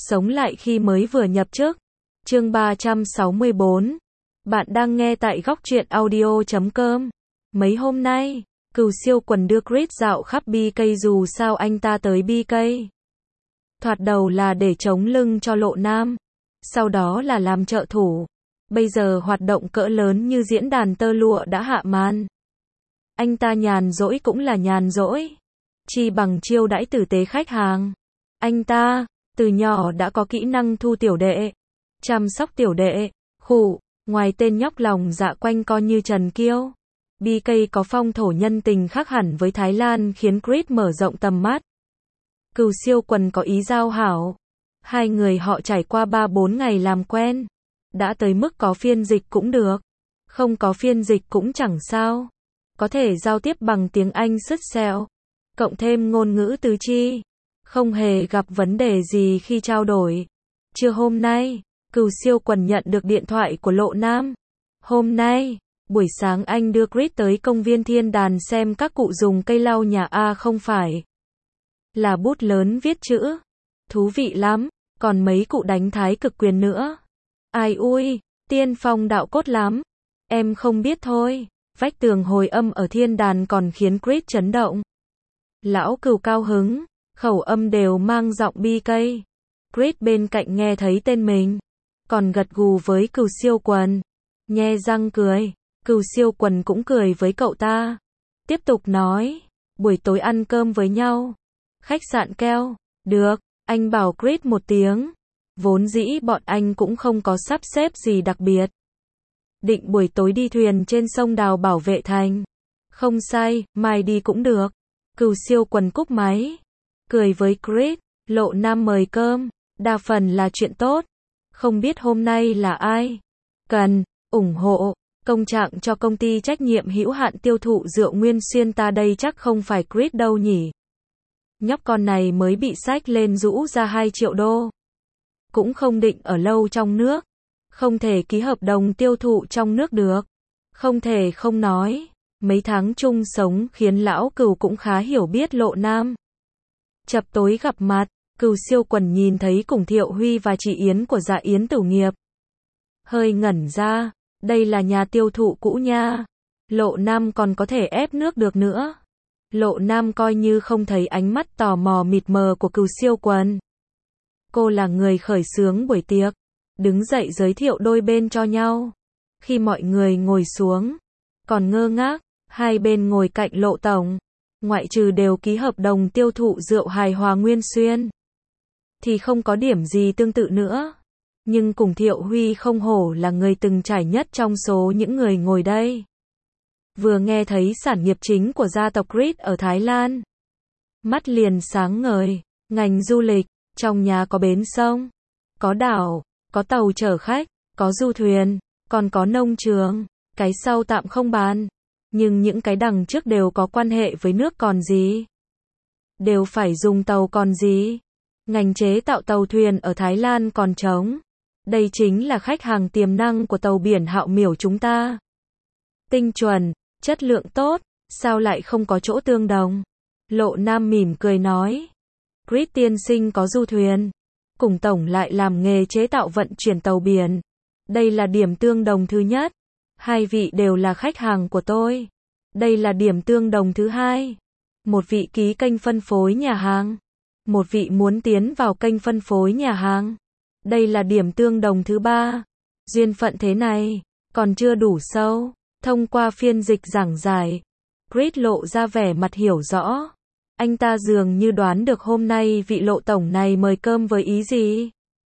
Sống lại khi mới vừa nhập chức. Chương 364. Bạn đang nghe tại góc truyện audio.com. Mấy hôm nay, Cừu Siêu Quần đưa Chris dạo khắp BK dù sao anh ta tới BK. Thoạt đầu là để chống lưng cho Lộ Nam, sau đó là làm trợ thủ. Bây giờ hoạt động cỡ lớn như diễn đàn tơ lụa đã hạ màn. Anh ta nhàn rỗi cũng là nhàn rỗi, chi bằng chiêu đãi tử tế khách hàng. Anh ta, từ nhỏ đã có kỹ năng thu tiểu đệ, chăm sóc tiểu đệ, ngoài tên nhóc lòng dạ quanh co như Trần Kiêu. BK có phong thổ nhân tình khác hẳn với Thái Lan khiến Chris mở rộng tầm mắt. Cừu Siêu Quần có ý giao hảo. Hai người họ trải qua 3-4 ngày làm quen. Đã tới mức có phiên dịch cũng được. Không có phiên dịch cũng chẳng sao. Có thể giao tiếp bằng tiếng Anh sứt sẹo. Cộng thêm ngôn ngữ tứ chi. Không hề gặp vấn đề gì khi trao đổi. Trưa hôm nay, Cừu Siêu Quần nhận được điện thoại của Lộ Nam. Hôm nay, buổi sáng anh đưa Chris tới công viên Thiên Đàn xem các cụ dùng cây lau nhà không phải là bút lớn viết chữ. Thú vị lắm, còn mấy cụ đánh thái cực quyền nữa. Ai ui, tiên phong đạo cốt lắm. Em không biết thôi. Vách tường hồi âm ở Thiên Đàn còn khiến Chris chấn động. Lão Cừu cao hứng, khẩu âm đều mang giọng BK. Chris bên cạnh nghe thấy tên mình, còn gật gù với Cừu Siêu Quần, nhe răng cười. Cừu Siêu Quần cũng cười với cậu ta, tiếp tục nói, buổi tối ăn cơm với nhau. Khách sạn Keo, được, anh bảo Chris một tiếng. Vốn dĩ bọn anh cũng không có sắp xếp gì đặc biệt. Định buổi tối đi thuyền trên sông Đào bảo vệ thành. Không sai, mai đi cũng được. Cừu Siêu Quần cúp máy, cười với Chris. Lộ Nam mời cơm, đa phần là chuyện tốt. Không biết hôm nay là ai cần ủng hộ công trạng cho công ty trách nhiệm hữu hạn tiêu thụ rượu Nguyên Xuyên ta đây chắc không phải Chris đâu nhỉ. Nhóc con này mới bị xách lên rũ ra 2 triệu đô. Cũng không định ở lâu trong nước. Không thể ký hợp đồng tiêu thụ trong nước được. Không thể không nói. Mấy tháng chung sống khiến lão Cừu cũng khá hiểu biết Lộ Nam. Chập tối gặp mặt, Cừu Siêu Quần nhìn thấy cùng Thiệu Huy và chị Yến của Dạ Yến Tử Nghiệp. Hơi ngẩn ra, đây là nhà tiêu thụ cũ nha. Lộ Nam còn có thể ép nước được nữa. Lộ Nam coi như không thấy ánh mắt tò mò mịt mờ của Cừu Siêu Quần. Cô là người khởi xướng buổi tiệc, đứng dậy giới thiệu đôi bên cho nhau. Khi mọi người ngồi xuống, còn ngơ ngác, hai bên ngồi cạnh Lộ Tổng, ngoại trừ đều ký hợp đồng tiêu thụ rượu hài hòa Nguyên Xuyên, thì không có điểm gì tương tự nữa. Nhưng cùng Thiệu Huy không hổ là người từng trải nhất trong số những người ngồi đây. Vừa nghe thấy sản nghiệp chính của gia tộc Chris ở Thái Lan, mắt liền sáng ngời. Ngành du lịch, trong nhà có bến sông, có đảo, có tàu chở khách, có du thuyền, còn có nông trường. Cái sau tạm không bàn, nhưng những cái đằng trước đều có quan hệ với nước còn gì. Đều phải dùng tàu còn gì. Ngành chế tạo tàu thuyền ở Thái Lan còn trống. Đây chính là khách hàng tiềm năng của tàu biển Hạo Miểu chúng ta. Tinh chuẩn, chất lượng tốt, sao lại không có chỗ tương đồng? Lộ Nam mỉm cười nói. Chris tiên sinh có du thuyền, cùng tổng lại làm nghề chế tạo vận chuyển tàu biển. Đây là điểm tương đồng thứ nhất. Hai vị đều là khách hàng của tôi. Đây là điểm tương đồng thứ hai. Một vị ký kênh phân phối nhà hàng. Một vị muốn tiến vào kênh phân phối nhà hàng. Đây là điểm tương đồng thứ ba. Duyên phận thế này, còn chưa đủ sâu. Thông qua phiên dịch giảng giải, Chris lộ ra vẻ mặt hiểu rõ. Anh ta dường như đoán được hôm nay vị Lộ tổng này mời cơm với ý gì.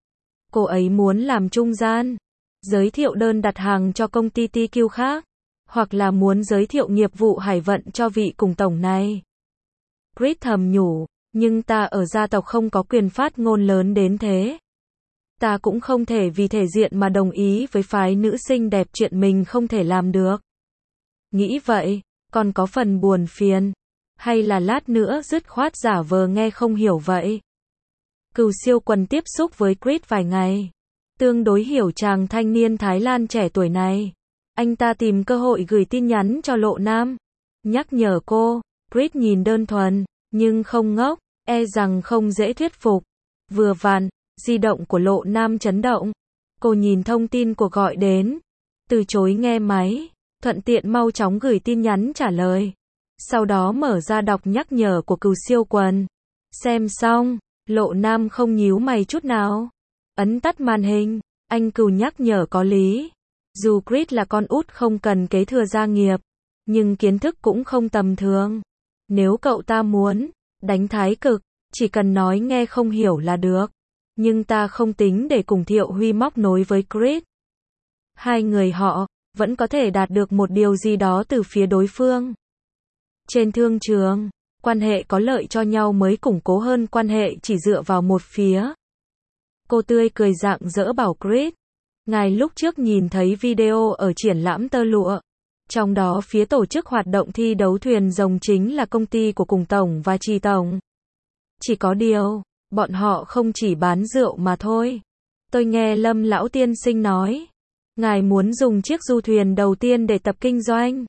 Cô ấy muốn làm trung gian, giới thiệu đơn đặt hàng cho công ty TQ khác, hoặc là muốn giới thiệu nghiệp vụ hải vận cho vị cùng tổng này. Chris thầm nhủ, nhưng ta ở gia tộc không có quyền phát ngôn lớn đến thế. Ta cũng không thể vì thể diện mà đồng ý với phái nữ xinh đẹp chuyện mình không thể làm được. Nghĩ vậy, còn có phần buồn phiền. Hay là lát nữa dứt khoát giả vờ nghe không hiểu vậy. Cừu Siêu Quần tiếp xúc với Chris vài ngày, tương đối hiểu chàng thanh niên Thái Lan trẻ tuổi này. Anh ta tìm cơ hội gửi tin nhắn cho Lộ Nam, nhắc nhở cô. Chris nhìn đơn thuần, nhưng không ngốc, e rằng không dễ thuyết phục. Vừa vặn, Di động của Lộ Nam chấn động. Cô nhìn thông tin cuộc gọi đến, từ chối nghe máy, thuận tiện mau chóng gửi tin nhắn trả lời. Sau đó mở ra đọc nhắc nhở của Cừu Siêu Quần. Xem xong, Lộ Nam không nhíu mày chút nào. Ấn tắt màn hình, anh Cừu nhắc nhở có lý. Dù Chris là con út không cần kế thừa gia nghiệp, nhưng kiến thức cũng không tầm thường. Nếu cậu ta muốn đánh thái cực, chỉ cần nói nghe không hiểu là được. Nhưng ta không tính để cùng Thiệu Huy móc nối với Chris. Hai người họ vẫn có thể đạt được một điều gì đó từ phía đối phương. Trên thương trường, quan hệ có lợi cho nhau mới củng cố hơn quan hệ chỉ dựa vào một phía. Cô tươi cười rạng rỡ bảo Chris. Ngài lúc trước nhìn thấy video ở triển lãm tơ lụa. Trong đó phía tổ chức hoạt động thi đấu thuyền rồng chính là công ty của Cùng Tổng và Trì Tổng. Chỉ có điều, bọn họ không chỉ bán rượu mà thôi. Tôi nghe Lâm lão tiên sinh nói, ngài muốn dùng chiếc du thuyền đầu tiên để tập kinh doanh.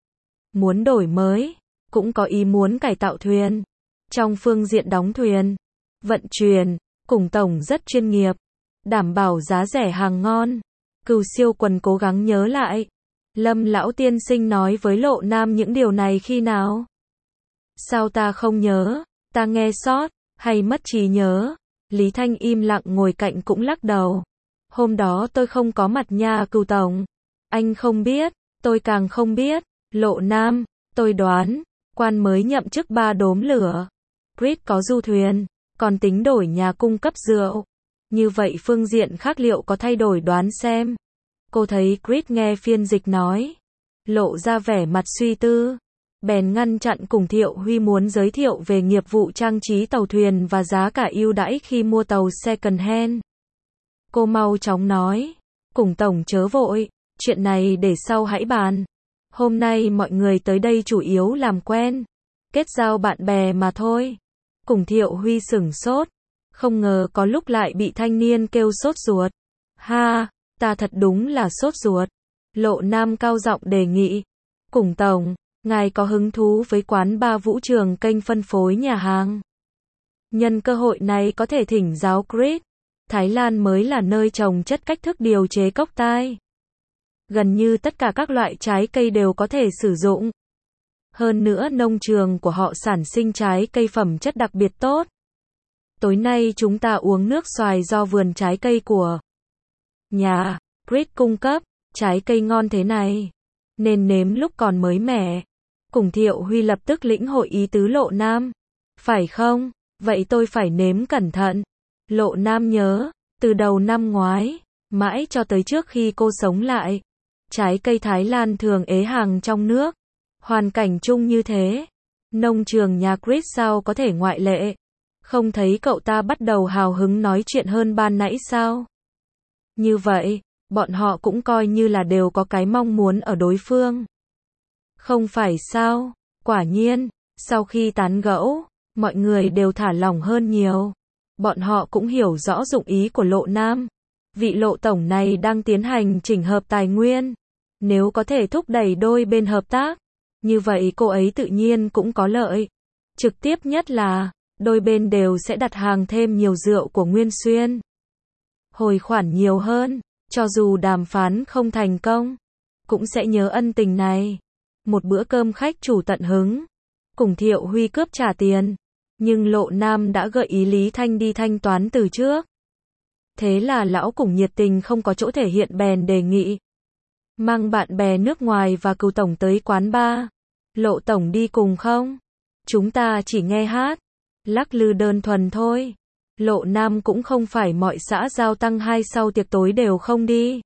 Muốn đổi mới, cũng có ý muốn cải tạo thuyền. Trong phương diện đóng thuyền, vận chuyển, Cùng Tổng rất chuyên nghiệp, đảm bảo giá rẻ hàng ngon. Cừu Siêu Quần cố gắng nhớ lại. Lâm lão tiên sinh nói với Lộ Nam những điều này khi nào? Sao ta không nhớ, ta nghe sót, hay mất trí nhớ? Lý Thanh im lặng ngồi cạnh cũng lắc đầu. Hôm đó tôi không có mặt nha Cừu Tổng. Anh không biết, tôi càng không biết. Lộ Nam, tôi đoán, quan mới nhậm chức 3 đốm lửa. Chris có du thuyền, còn tính đổi nhà cung cấp rượu. Như vậy phương diện khác liệu có thay đổi đoán xem. Cô thấy Chris nghe phiên dịch nói, lộ ra vẻ mặt suy tư. Bèn ngăn chặn cùng Thiệu Huy muốn giới thiệu về nghiệp vụ trang trí tàu thuyền và giá cả ưu đãi khi mua tàu second hand. Cô mau chóng nói, Cùng Tổng chớ vội, chuyện này để sau hãy bàn. Hôm nay mọi người tới đây chủ yếu làm quen, kết giao bạn bè mà thôi. Cùng Thiệu Huy sửng sốt, không ngờ có lúc lại bị thanh niên kêu sốt ruột. Ha, ta thật đúng là sốt ruột. Lộ Nam cao giọng đề nghị, Cùng Tổng, ngài có hứng thú với quán bar vũ trường kênh phân phối nhà hàng? Nhân cơ hội này có thể thỉnh giáo Chris. Thái Lan mới là nơi trồng chất cách thức điều chế cốc tai. Gần như tất cả các loại trái cây đều có thể sử dụng. Hơn nữa nông trường của họ sản sinh trái cây phẩm chất đặc biệt tốt. Tối nay chúng ta uống nước xoài do vườn trái cây của nhà Chris cung cấp, trái cây ngon thế này, nên nếm lúc còn mới mẻ. Cùng Thiệu Huy lập tức lĩnh hội ý tứ Lộ Nam. Phải không? Vậy tôi phải nếm cẩn thận. Lộ Nam nhớ, từ đầu năm ngoái, mãi cho tới trước khi cô sống lại, trái cây Thái Lan thường ế hàng trong nước. Hoàn cảnh chung như thế, nông trường nhà Chris sao có thể ngoại lệ? Không thấy cậu ta bắt đầu hào hứng nói chuyện hơn ban nãy sao? Như vậy, bọn họ cũng coi như là đều có cái mong muốn ở đối phương. Không phải sao? Quả nhiên, sau khi tán gẫu, mọi người đều thả lỏng hơn nhiều. Bọn họ cũng hiểu rõ dụng ý của Lộ Nam. Vị Lộ Tổng này đang tiến hành chỉnh hợp tài nguyên. Nếu có thể thúc đẩy đôi bên hợp tác, như vậy cô ấy tự nhiên cũng có lợi. Trực tiếp nhất là, đôi bên đều sẽ đặt hàng thêm nhiều rượu của Nguyên Xuyên. Hồi khoản nhiều hơn, cho dù đàm phán không thành công, cũng sẽ nhớ ân tình này. Một bữa cơm khách chủ tận hứng. Cùng Thiệu Huy cướp trả tiền. Nhưng Lộ Nam đã gợi ý Lý Thanh đi thanh toán từ trước. Thế là lão Cùng nhiệt tình không có chỗ thể hiện bèn đề nghị. Mang bạn bè nước ngoài và Cừu Tổng tới quán bar. Lộ Tổng đi cùng không? Chúng ta chỉ nghe hát, lắc lư đơn thuần thôi. Lộ Nam cũng không phải mọi xã giao tăng hai sau tiệc tối đều không đi.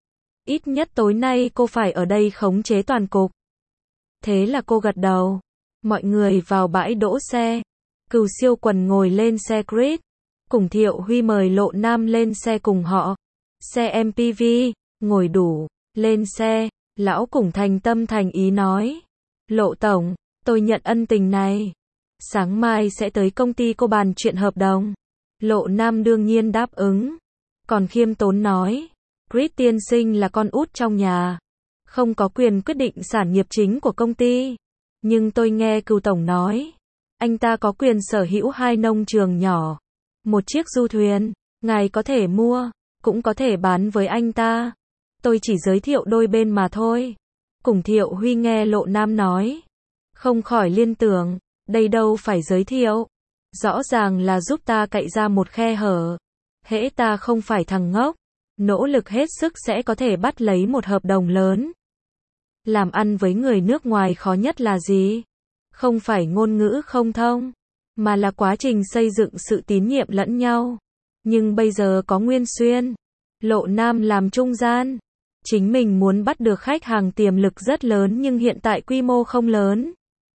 Ít nhất tối nay cô phải ở đây khống chế toàn cục. Thế là cô gật đầu. Mọi người vào bãi đỗ xe. Cừu Siêu Quần ngồi lên xe Chris. Cùng Thiệu Huy mời Lộ Nam lên xe cùng họ. Xe MPV, ngồi đủ, lên xe. Lão Cùng thành tâm thành ý nói. Lộ Tổng, tôi nhận ân tình này. Sáng mai sẽ tới công ty cô bàn chuyện hợp đồng. Lộ Nam đương nhiên đáp ứng. Còn khiêm tốn nói. Chris tiên sinh là con út trong nhà. Không có quyền quyết định sản nghiệp chính của công ty. Nhưng tôi nghe Cừu Tổng nói. Anh ta có quyền sở hữu 2 nông trường nhỏ. 1 chiếc du thuyền. Ngài có thể mua, cũng có thể bán với anh ta. Tôi chỉ giới thiệu đôi bên mà thôi. Cùng Thiệu Huy nghe Lộ Nam nói, không khỏi liên tưởng, đây đâu phải giới thiệu. Rõ ràng là giúp ta cậy ra một khe hở. Hễ ta không phải thằng ngốc, nỗ lực hết sức sẽ có thể bắt lấy một hợp đồng lớn. Làm ăn với người nước ngoài khó nhất là gì? Không phải ngôn ngữ không thông, mà là quá trình xây dựng sự tín nhiệm lẫn nhau. Nhưng bây giờ có Nguyên Xuyên, Lộ Nam làm trung gian. Chính mình muốn bắt được khách hàng tiềm lực rất lớn nhưng hiện tại quy mô không lớn.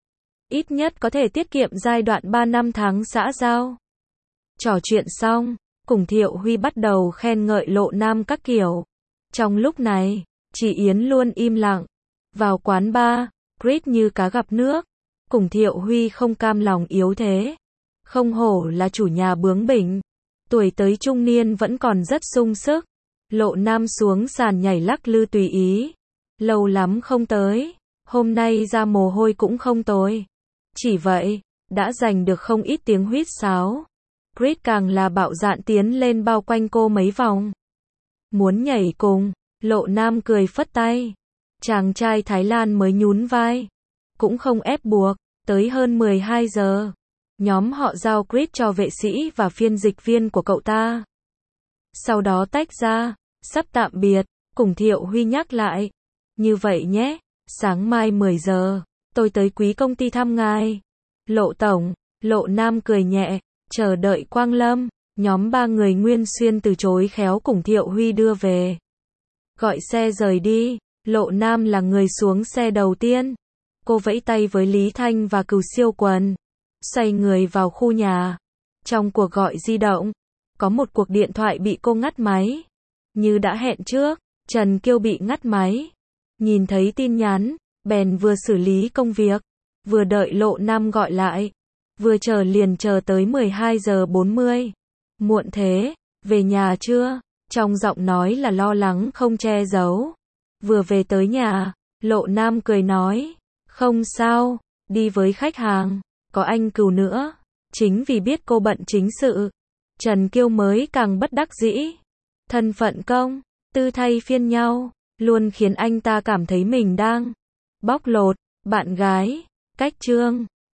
Ít nhất có thể tiết kiệm giai đoạn 3 năm tháng xã giao. Trò chuyện xong, cùng Thiệu Huy bắt đầu khen ngợi Lộ Nam các kiểu. Trong lúc này, chị Yến luôn im lặng. Vào quán bar, Chris như cá gặp nước. Cùng Thiệu Huy không cam lòng yếu thế. Không hổ là chủ nhà bướng bỉnh. Tuổi tới trung niên vẫn còn rất sung sức. Lộ Nam xuống sàn nhảy lắc lư tùy ý. Lâu lắm không tới. Hôm nay ra mồ hôi cũng không tồi. Chỉ vậy, đã giành được không ít tiếng huýt sáo. Chris càng là bạo dạn tiến lên bao quanh cô mấy vòng. Muốn nhảy cùng, Lộ Nam cười phất tay. Chàng trai Thái Lan mới nhún vai. Cũng không ép buộc, tới hơn 12 giờ. Nhóm họ giao Chris cho vệ sĩ và phiên dịch viên của cậu ta. Sau đó tách ra, sắp tạm biệt, cùng Thiệu Huy nhắc lại. Như vậy nhé, sáng mai 10 giờ, tôi tới quý công ty thăm ngài. Lộ tổng, Lộ Nam cười nhẹ, chờ đợi quang lâm. Nhóm 3 người Nguyên Xuyên từ chối khéo cùng Thiệu Huy đưa về. Gọi xe rời đi, Lộ Nam là người xuống xe đầu tiên. Cô vẫy tay với Lý Thanh và Cừu Siêu Quần. Xoay người vào khu nhà. Trong cuộc gọi di động, có một cuộc điện thoại bị cô ngắt máy. Như đã hẹn trước, Trần Kiêu bị ngắt máy. Nhìn thấy tin nhắn, bèn vừa xử lý công việc, vừa đợi Lộ Nam gọi lại. Vừa chờ liền chờ tới 12 giờ 40. Muộn thế, về nhà chưa? Trong giọng nói là lo lắng không che giấu. Vừa về tới nhà, Lộ Nam cười nói, không sao, đi với khách hàng, có anh Cừu nữa. Chính vì biết cô bận chính sự, Trần Kiêu mới càng bất đắc dĩ. Thân phận công, tư thay phiên nhau, luôn khiến anh ta cảm thấy mình đang bóc lột bạn gái. Cách chương